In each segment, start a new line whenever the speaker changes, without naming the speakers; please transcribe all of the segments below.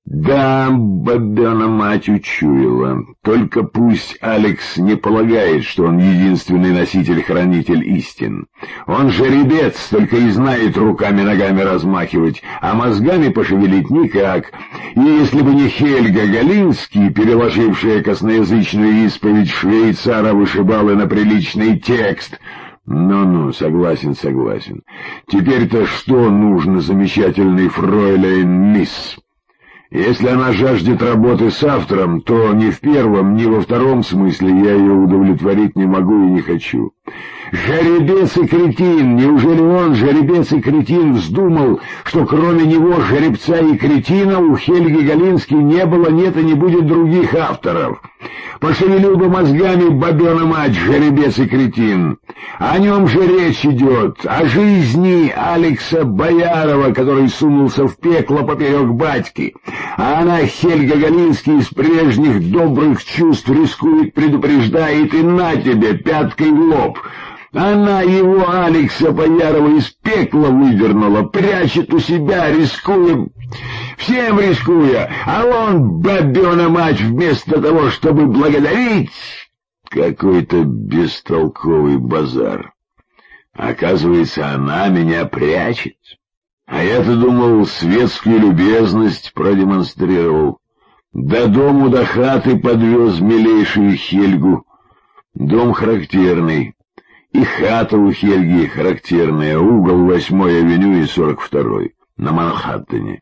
Да, бабёна мать учуяла. Только пусть Алекс не полагает, что он единственный носитель-хранитель истин. Он жеребец, только и знает руками-ногами размахивать, а мозгами пошевелить никак. И если бы не Хельга Галинский, переложившая косноязычную исповедь швейцара вышибалы на приличный текст... Ну-ну, согласен. Теперь-то что нужно замечательной фройлен мисс? Если она жаждет работы с автором, то ни в первом, ни во втором смысле я ее удовлетворить не могу и не хочу. Жеребец и кретин! Неужели он, жеребец и кретин, вздумал, что кроме него, жеребца и кретина, у Хельги Галински не было, нет и не будет других авторов? Пошевелил бы мозгами, бабёна мать, жеребец и кретин. О нем же речь идет, о жизни Алекса Боярова, который сунулся в пекло поперек батьки. А она, Хельга Галинский, из прежних добрых чувств рискует, предупреждает, и на тебе, пяткой в лоб. Она его, Алекса Боярова, из пекла выдернула, прячет у себя, рискуя, всем рискуя, а он, бабёна мать, вместо того, чтобы благодарить, какой-то бестолковый базар. Оказывается, она меня прячет. А я-то думал, светскую любезность продемонстрировал. До дому, до хаты подвез милейшую Хельгу. Дом характерный. И хата у Хельги характерная, угол 8-й авеню и 42-й, на Манхэттене.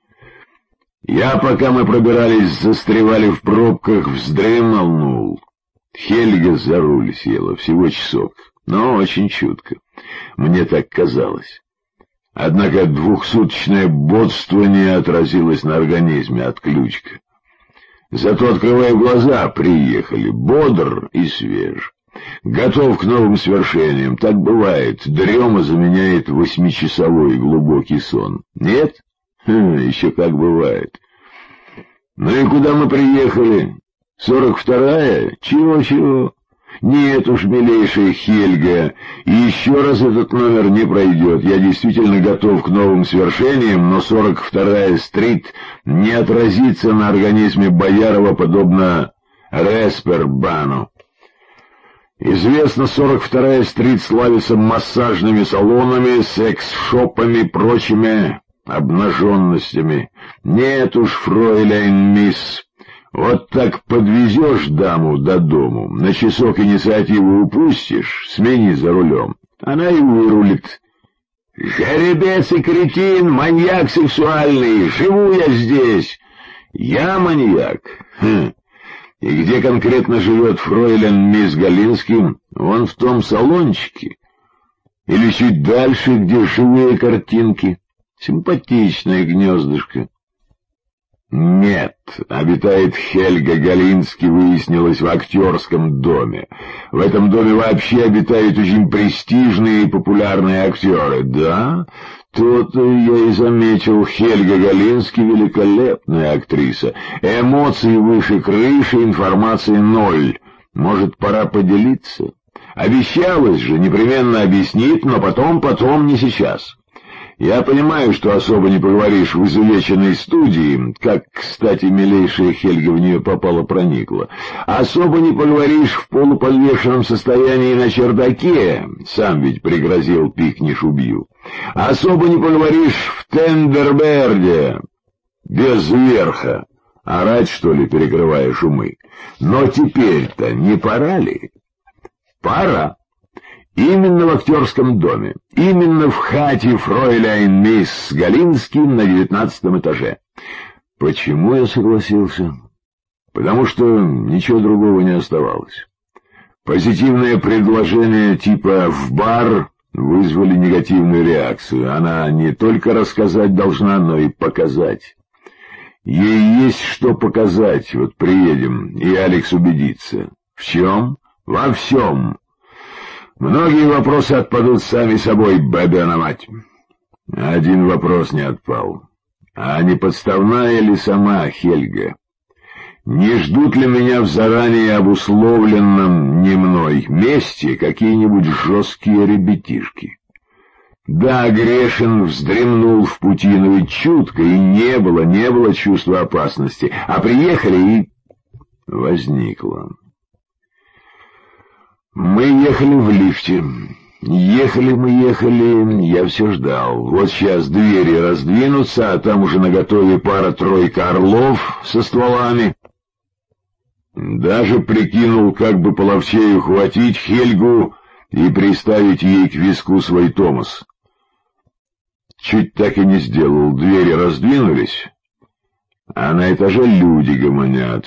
Я, пока мы пробирались, застревали в пробках, вздремнул. Хельга за руль села, всего часок, но очень чутко. Мне так казалось. Однако двухсуточное бодствование отразилось на организме, отключка. Зато, открывая глаза, приехали, бодр и свеж. Готов к новым свершениям, так бывает, дрема заменяет 8-часовой глубокий сон. Нет? Еще как бывает. Ну и куда мы приехали? 42-я? Чего? Нет уж, милейшая Хельга, и еще раз этот номер не пройдет. Я действительно готов к новым свершениям, но 42-я стрит не отразится на организме Боярова подобно Респербану. Известно, 42-я стрит славится массажными салонами, секс-шопами, прочими обнаженностями. Нет уж, фройлен мисс, вот так подвезешь даму до дому, на часок инициативу упустишь, смени за рулем, она и вырулит. Жеребец и кретин, маньяк сексуальный, живу я здесь. Я маньяк? И где конкретно живет фройлен мисс Галинский? Вон в том салончике. Или чуть дальше, где живые картинки. Симпатичное гнездышко. Нет, обитает Хельга Галинский, выяснилось, в актерском доме. В этом доме вообще обитают очень престижные и популярные актеры. Да, то-то я и заметил, Хельга Галинский великолепная актриса. Эмоций выше крыши, информации ноль. Может, пора поделиться? Обещалась же, непременно объяснит, но потом, не сейчас. Я понимаю, что особо не поговоришь в изувеченной студии, как, кстати, милейшая Хельга в нее проникла. Особо не поговоришь в полуподвешенном состоянии на чердаке, сам ведь пригрозил, пикнешь, убью. Особо не поговоришь в Тендерберде, без верха. Орать, что ли, перекрывая шумы? Но теперь-то не пора ли? Пора. Именно в актерском доме, именно в хате фройлен мисс Галинский на 19-м этаже. Почему я согласился? Потому что ничего другого не оставалось. Позитивное предложение типа «в бар» вызвали негативную реакцию. Она не только рассказать должна, но и показать. Ей есть что показать, вот приедем, и Алекс убедится. В чем? Во всем. Многие вопросы отпадут сами собой, бабёна мать. Один вопрос не отпал. А не подставная ли сама Хельга? Не ждут ли меня в заранее обусловленном не мной месте какие-нибудь жесткие ребятишки? Да, Грешин вздремнул в пути, но ведь чутко, и не было чувства опасности. А приехали, и возникло. Мы ехали в лифте. Ехали, я все ждал. Вот сейчас двери раздвинутся, а там уже наготове пара-тройка орлов со стволами. Даже прикинул, как бы половчей ухватить Хельгу и приставить ей к виску свой Томас. Чуть так и не сделал. Двери раздвинулись, а на этаже люди гомонят.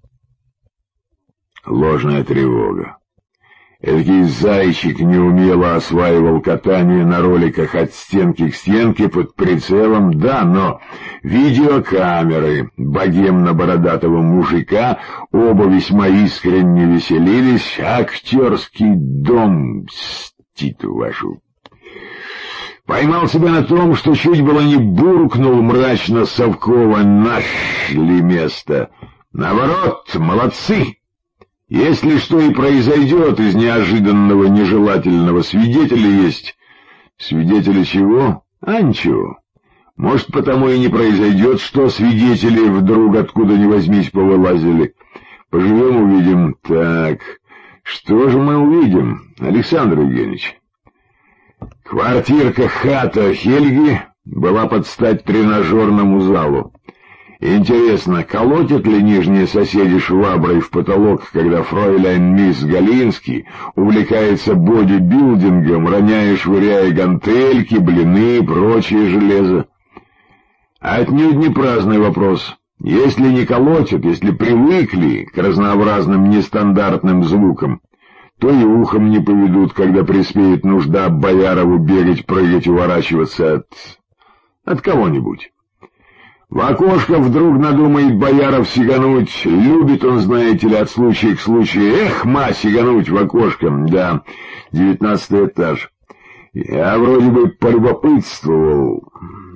Ложная тревога. Эдакий зайчик неумело осваивал катание на роликах от стенки к стенке под прицелом, да, но видеокамеры богемно-бородатого мужика оба весьма искренне веселились. Актерский дом, мстит вашу. Поймал себя на том, что чуть было не буркнул мрачно Совкова: нашли место. Наоборот, молодцы. Если что и произойдет, из неожиданного нежелательного свидетеля есть. Свидетели чего? А ничего. Может, потому и не произойдет, что свидетели вдруг откуда ни возьмись повылазили. Поживем, увидим. Так, что же мы увидим, Александр Евгеньевич? Квартирка-хата Хельги была под стать тренажерному залу. Интересно, колотят ли нижние соседи шваброй в потолок, когда фройляйн мисс Галинский увлекается бодибилдингом, роняя, швыряя гантельки, блины и прочее железо? Отнюдь не праздный вопрос. Если не колотят, если привыкли к разнообразным нестандартным звукам, то и ухом не поведут, когда приспеет нужда Боярову бегать, прыгать, уворачиваться от кого-нибудь. В окошко вдруг надумает Бояров сигануть. Любит он, знаете ли, от случая к случаю. Эх, сигануть в окошко. Да, 19-й этаж. Я вроде бы полюбопытствовал.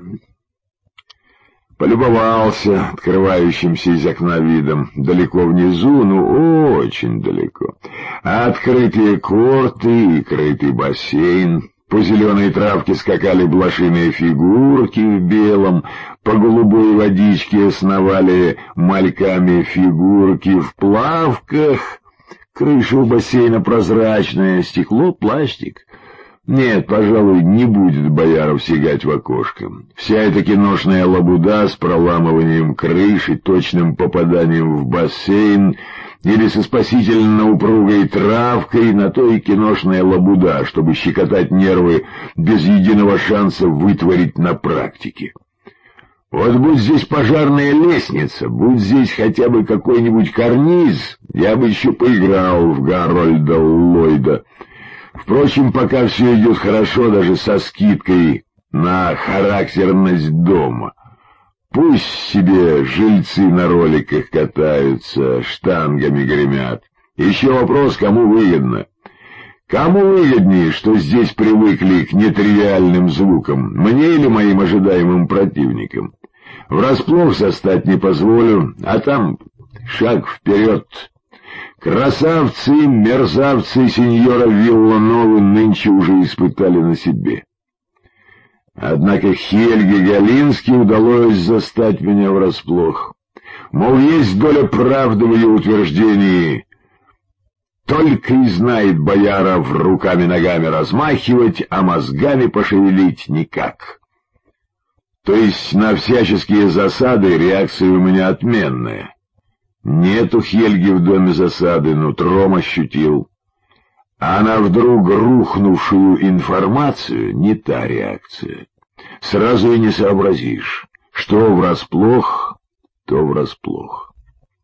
Полюбовался открывающимся из окна видом. Далеко внизу, ну очень далеко. Открытые корты и крытый бассейн. По зеленой травке скакали блошиные фигурки в белом, по голубой водичке сновали мальками фигурки в плавках. Крыша у бассейна прозрачная, стекло, пластик. Нет, пожалуй, не будет Бояров сигать в окошко. Вся эта киношная лабуда с проламыванием крыши, точным попаданием в бассейн или со спасительно упругой травкой, на то и киношная лабуда, чтобы щекотать нервы без единого шанса вытворить на практике. Вот будь здесь пожарная лестница, будь здесь хотя бы какой-нибудь карниз, я бы еще поиграл в Гарольда Ллойда. Впрочем, пока все идет хорошо, даже со скидкой на характерность дома. Пусть себе жильцы на роликах катаются, штангами гремят. Еще вопрос, кому выгодно? Кому выгоднее, что здесь привыкли к нетривиальным звукам, мне или моим ожидаемым противникам? Врасплох застать не позволю, а там шаг вперед. Красавцы, мерзавцы сеньора Виллановы нынче уже испытали на себе. Однако Хельге Галински удалось застать меня врасплох. Мол, есть доля правды в ее утверждении. Только и знает Бояров руками-ногами размахивать, а мозгами пошевелить никак. То есть на всяческие засады реакция у меня отменная. Нет у Хельги в доме засады, нутром ощутил. А на вдруг рухнувшую информацию не та реакция. Сразу и не сообразишь, что врасплох, то врасплох.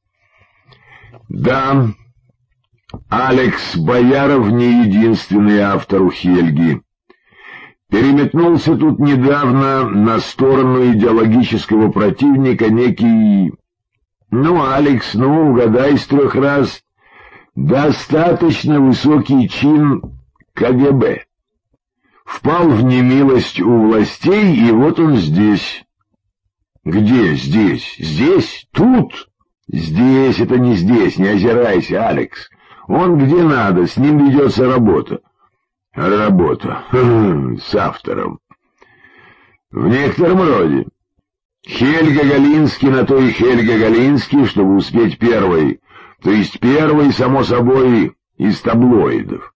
Да, Алекс Бояров не единственный автор у Хельги. Переметнулся тут недавно на сторону идеологического противника некий... Алекс, угадай с 3 раз. Достаточно высокий чин КГБ. Впал в немилость у властей, и вот он здесь. Где здесь? Здесь? Тут? Здесь, это не здесь, не озирайся, Алекс. Он где надо, с ним ведется работа. Работа. С автором. В некотором роде. Хельга Галинский на то и Хельга Галинский, чтобы успеть первой, то есть первой, само собой, из таблоидов.